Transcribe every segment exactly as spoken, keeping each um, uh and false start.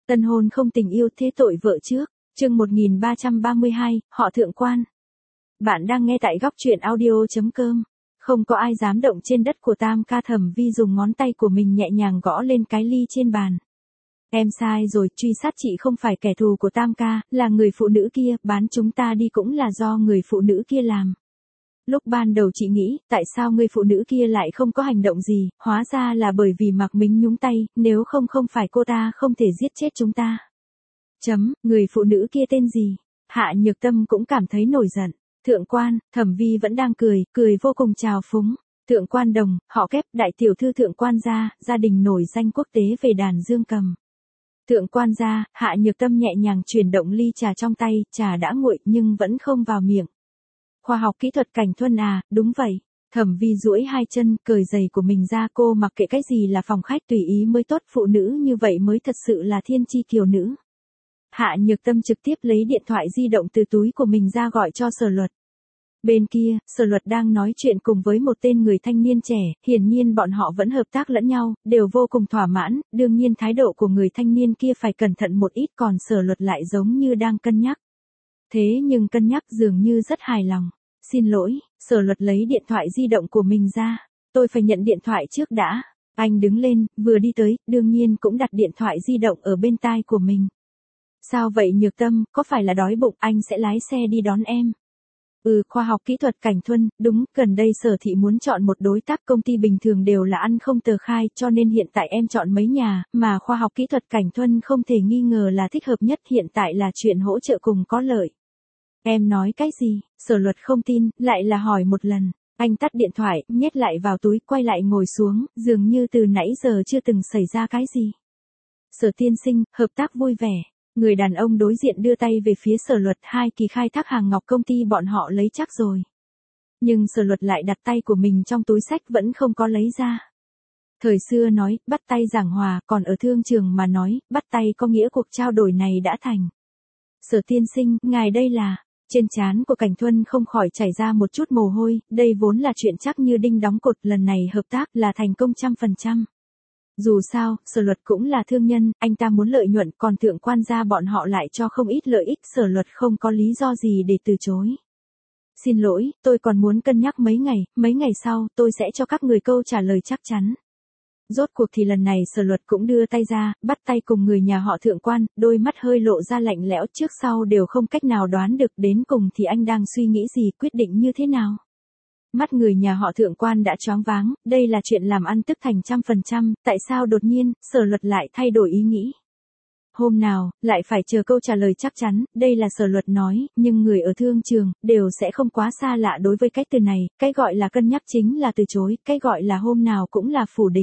Tân hôn không tình yêu thế tội vợ trước, chương một nghìn ba trăm ba mươi hai, họ thượng quan. Bạn đang nghe tại góc truyện audio.com. Không có ai dám động trên đất của Tam ca. Thẩm Vi dùng ngón tay của mình nhẹ nhàng gõ lên cái ly trên bàn. Em sai rồi, truy sát chị không phải kẻ thù của Tam ca, là người phụ nữ kia, bán chúng ta đi cũng là do người phụ nữ kia làm. Lúc ban đầu chị nghĩ, tại sao người phụ nữ kia lại không có hành động gì, hóa ra là bởi vì Mạc Mính nhúng tay, nếu không không phải cô ta không thể giết chết chúng ta. Chấm, người phụ nữ kia tên gì? Hạ Nhược Tâm cũng cảm thấy nổi giận. Thượng quan, Thẩm Vi vẫn đang cười, cười vô cùng trào phúng. Thượng quan Đồng, họ Kép, đại tiểu thư thượng quan gia, gia đình nổi danh quốc tế về đàn dương cầm. Thượng quan gia, Hạ Nhược Tâm nhẹ nhàng chuyển động ly trà trong tay, trà đã nguội nhưng vẫn không vào miệng. Khoa học kỹ thuật Cảnh Thuân à, đúng vậy. Thẩm Vi duỗi hai chân, cởi giày của mình ra, cô mặc kệ cái gì là phòng khách tùy ý mới tốt, phụ nữ như vậy mới thật sự là thiên chi kiều nữ. Hạ Nhược Tâm trực tiếp lấy điện thoại di động từ túi của mình ra gọi cho Sở Luật. Bên kia, Sở Luật đang nói chuyện cùng với một tên người thanh niên trẻ, hiển nhiên bọn họ vẫn hợp tác lẫn nhau, đều vô cùng thỏa mãn, đương nhiên thái độ của người thanh niên kia phải cẩn thận một ít, còn Sở Luật lại giống như đang cân nhắc. Thế nhưng cân nhắc dường như rất hài lòng. Xin lỗi, Sở Luật lấy điện thoại di động của mình ra. Tôi phải nhận điện thoại trước đã. Anh đứng lên, vừa đi tới, đương nhiên cũng đặt điện thoại di động ở bên tai của mình. Sao vậy Nhược Tâm, có phải là đói bụng, anh sẽ lái xe đi đón em. Ừ, khoa học kỹ thuật Cảnh Thuân, đúng, gần đây Sở thị muốn chọn một đối tác, công ty bình thường đều là ăn không tờ khai, cho nên hiện tại em chọn mấy nhà, mà khoa học kỹ thuật Cảnh Thuân không thể nghi ngờ là thích hợp nhất, hiện tại là chuyện hỗ trợ cùng có lợi. Em nói cái gì? Sở Luật không tin, lại là hỏi một lần. Anh tắt điện thoại, nhét lại vào túi, quay lại ngồi xuống, dường như từ nãy giờ chưa từng xảy ra cái gì. Sở tiên sinh, hợp tác vui vẻ. Người đàn ông đối diện đưa tay về phía Sở Luật, hai kỳ khai thác hàng ngọc công ty bọn họ lấy chắc rồi. Nhưng Sở Luật lại đặt tay của mình trong túi sách vẫn không có lấy ra. Thời xưa nói, bắt tay giảng hòa, còn ở thương trường mà nói, bắt tay có nghĩa cuộc trao đổi này đã thành. Sở tiên sinh, ngài đây là... Trên trán của Cảnh Thuân không khỏi chảy ra một chút mồ hôi, đây vốn là chuyện chắc như đinh đóng cột, lần này hợp tác là thành công trăm phần trăm. Dù sao, Sở Luật cũng là thương nhân, anh ta muốn lợi nhuận, còn thượng quan gia bọn họ lại cho không ít lợi ích, Sở Luật không có lý do gì để từ chối. Xin lỗi, tôi còn muốn cân nhắc mấy ngày, mấy ngày sau, tôi sẽ cho các người câu trả lời chắc chắn. Rốt cuộc thì lần này Sở Luật cũng đưa tay ra, bắt tay cùng người nhà họ thượng quan, đôi mắt hơi lộ ra lạnh lẽo, trước sau đều không cách nào đoán được đến cùng thì anh đang suy nghĩ gì, quyết định như thế nào. Mắt người nhà họ thượng quan đã choáng váng, đây là chuyện làm ăn tức thành trăm phần trăm, tại sao đột nhiên, Sở Luật lại thay đổi ý nghĩ. Hôm nào, lại phải chờ câu trả lời chắc chắn, đây là Sở Luật nói, nhưng người ở thương trường, đều sẽ không quá xa lạ đối với cái từ này, cái gọi là cân nhắc chính là từ chối, cái gọi là hôm nào cũng là phủ định.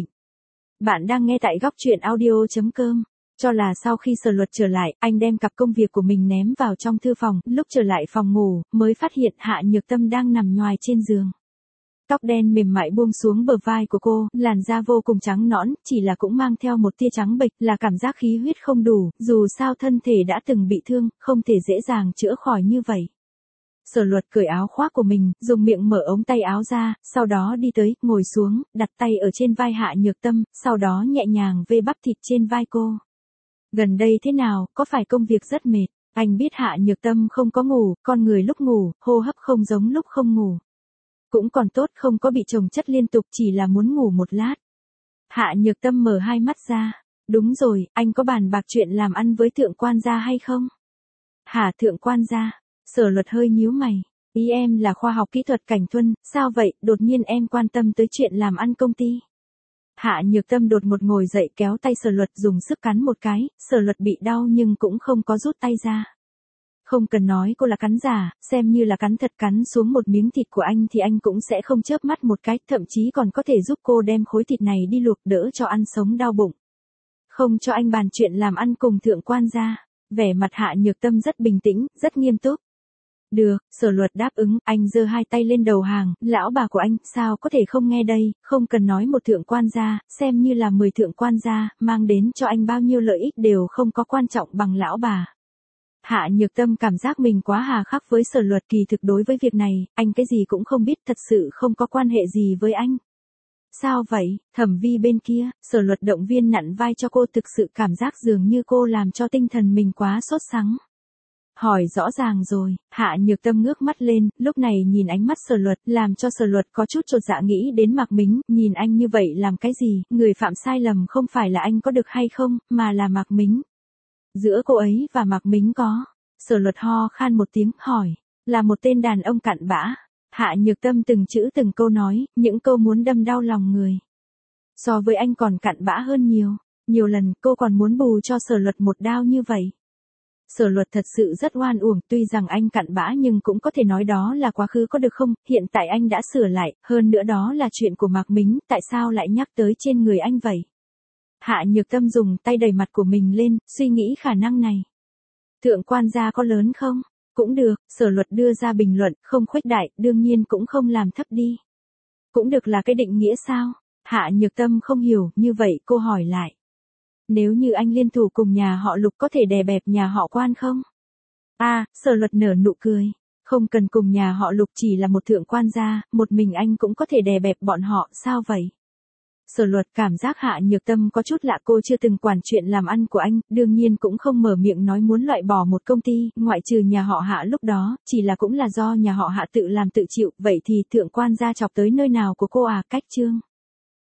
Bạn đang nghe tại góc truyện audio.com. Cho là sau khi Sở Luật trở lại, anh đem cặp công việc của mình ném vào trong thư phòng, lúc trở lại phòng ngủ, mới phát hiện Hạ Nhược Tâm đang nằm nhoài trên giường. Tóc đen mềm mại buông xuống bờ vai của cô, làn da vô cùng trắng nõn, chỉ là cũng mang theo một tia trắng bệch, là cảm giác khí huyết không đủ, dù sao thân thể đã từng bị thương, không thể dễ dàng chữa khỏi như vậy. Sở Luật cởi áo khoác của mình, dùng miệng mở ống tay áo ra, sau đó đi tới, ngồi xuống, đặt tay ở trên vai Hạ Nhược Tâm, sau đó nhẹ nhàng vê bắp thịt trên vai cô. Gần đây thế nào, có phải công việc rất mệt? Anh biết Hạ Nhược Tâm không có ngủ, con người lúc ngủ, hô hấp không giống lúc không ngủ. Cũng còn tốt không có bị chồng chất liên tục, chỉ là muốn ngủ một lát. Hạ Nhược Tâm mở hai mắt ra. Đúng rồi, anh có bàn bạc chuyện làm ăn với thượng quan gia hay không? Hả, thượng quan gia? Sở Luật hơi nhíu mày. Ý em là khoa học kỹ thuật Cảnh Thuân, sao vậy, đột nhiên em quan tâm tới chuyện làm ăn công ty. Hạ Nhược Tâm đột một ngồi dậy, kéo tay Sở Luật dùng sức cắn một cái, Sở Luật bị đau nhưng cũng không có rút tay ra. Không cần nói cô là cắn giả, xem như là cắn thật, cắn xuống một miếng thịt của anh thì anh cũng sẽ không chớp mắt một cái, thậm chí còn có thể giúp cô đem khối thịt này đi luộc, đỡ cho ăn sống đau bụng. Không cho anh bàn chuyện làm ăn cùng thượng quan gia. Vẻ mặt Hạ Nhược Tâm rất bình tĩnh, rất nghiêm túc. Được, Sở Luật đáp ứng, anh giơ hai tay lên đầu hàng, lão bà của anh, sao có thể không nghe đây, không cần nói một thượng quan gia, xem như là mười thượng quan gia, mang đến cho anh bao nhiêu lợi ích đều không có quan trọng bằng lão bà. Hạ Nhược Tâm cảm giác mình quá hà khắc với Sở Luật, kỳ thực đối với việc này, anh cái gì cũng không biết, thật sự không có quan hệ gì với anh. Sao vậy, Thẩm Vi bên kia, Sở Luật động viên nặn vai cho cô, thực sự cảm giác dường như cô làm cho tinh thần mình quá sốt sắng. Hỏi rõ ràng rồi, Hạ Nhược Tâm ngước mắt lên, lúc này nhìn ánh mắt Sở Luật, làm cho Sở Luật có chút chột dạ nghĩ đến Mạc Mính, nhìn anh như vậy làm cái gì, người phạm sai lầm không phải là anh có được hay không, mà là Mạc Mính. Giữa cô ấy và Mạc Mính có. Sở Luật ho khan một tiếng, hỏi, là một tên đàn ông cặn bã. Hạ Nhược Tâm từng chữ từng câu nói, những câu muốn đâm đau lòng người. So với anh còn cặn bã hơn nhiều, nhiều lần cô còn muốn bù cho Sở Luật một đao như vậy. Sở Luật thật sự rất oan uổng, tuy rằng anh cặn bã nhưng cũng có thể nói đó là quá khứ có được không, hiện tại anh đã sửa lại, hơn nữa đó là chuyện của Mạc Mính, tại sao lại nhắc tới trên người anh vậy? Hạ Nhược Tâm dùng tay đẩy mặt của mình lên, suy nghĩ khả năng này. Thượng quan gia có lớn không? Cũng được, Sở Luật đưa ra bình luận, không khuếch đại, đương nhiên cũng không làm thấp đi. Cũng được là cái định nghĩa sao? Hạ Nhược Tâm không hiểu, như vậy cô hỏi lại. Nếu như anh liên thủ cùng nhà họ Lục có thể đè bẹp nhà họ Quan không? À, Sở Luật nở nụ cười. Không cần cùng nhà họ Lục, chỉ là một thượng quan gia, một mình anh cũng có thể đè bẹp bọn họ, sao vậy? Sở Luật cảm giác Hạ Nhược Tâm có chút lạ, cô chưa từng quản chuyện làm ăn của anh, đương nhiên cũng không mở miệng nói muốn loại bỏ một công ty, ngoại trừ nhà họ Hạ lúc đó, chỉ là cũng là do nhà họ Hạ tự làm tự chịu, vậy thì thượng quan gia chọc tới nơi nào của cô à, cách chương.